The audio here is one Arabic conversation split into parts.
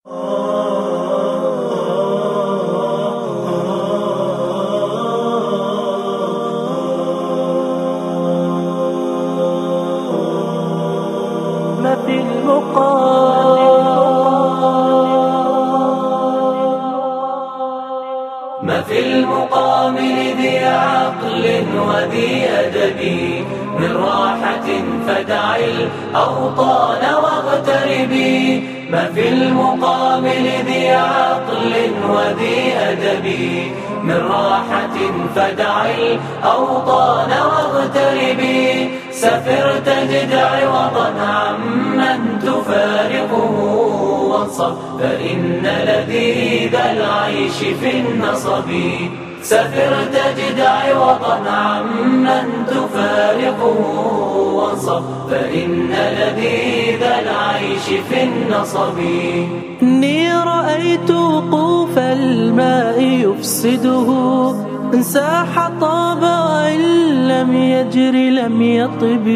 ما في المقام لذي عقل وذي أدب من راحة فدع الأوطان واغتربي. ما في المقام لذي عقل وذي أدب من راحة فدع الأوطان واغتربي. سفر تجد عوضا عمن تفارقه وانصب فإن لذيذ العيش في النصب. سفر تجد عوضا عمن تفارقه وانصب فإن لذيذ العيش في النصب. إني رأيت وقوف الماء يفسده إن ساح طاب وإن لم يجر لم يطب.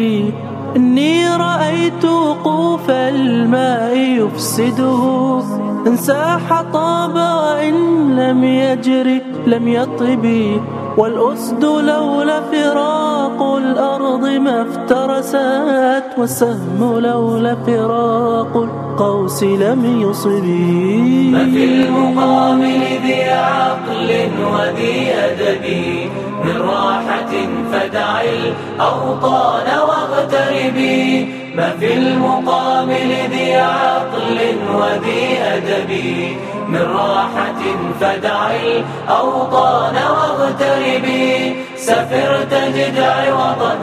إني رأيت وقوف الماء يفسده إن ساح طاب وإن لم يجر لم يطب. والأسد لولا فراق الأرض ما افترست والسهم لولا فراق القوس لم يصب. ما في المقام لذي عقل وذي أدب من راحة فدع الأوطان واغتربي. ما في المقام لذي عقل وذي أدب من راحة فدع الأوطان واغتربي. سفر تجد عوضا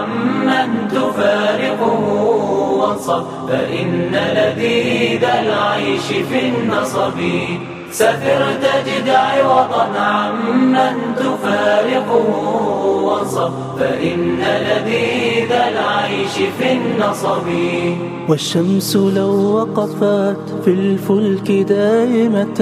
عمن تفارقه وانصب فإن لذيذ العيش في النصب. سفر تجد عوضا عمن تفارقه وانصب فإن لذيذ العيش في النصب. والشمس لو وقفت في الفلك دائمة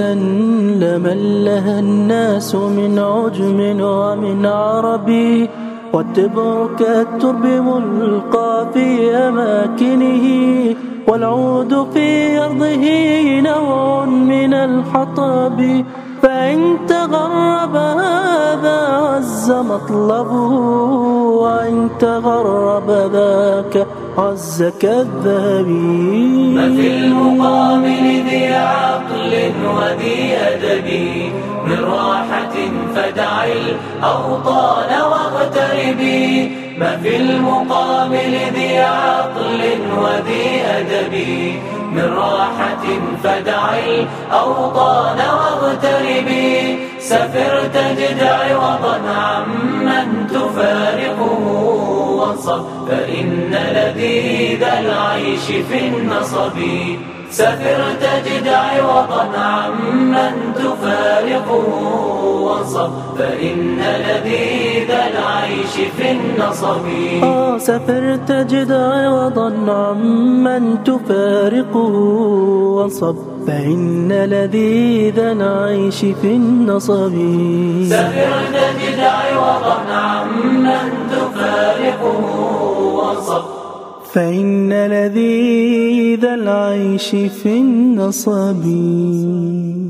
لملها الناس من عجم ومن عربي. والتبر كالترب ملقى في أماكنه والعود في أرضه نوع من الحطب. فإن تغرب هذا عز مطلبه وإن تغرب ذاك عز كالذهب. ما في المقام لذي عقل وذي أدب من راحة فدع الأوطان واغتربي. ما في المقام لذي عقل وذي أدب من راحة فدع الأوطان واغتربي. سفر تجد عوضا عمن تفارقه وانصب فإن لذيذ العيش في النصب. سفر تجد عوضا عمن تفارقه وانصب فإن لذيذ العيش في النصب. سفر تجد عوضا عمن تفارقه وانصب فإن لذيذ العيش في النصب. سفر تجد عوضا عمن تفارقه وانصب فإن لذيذ العيش في النصب.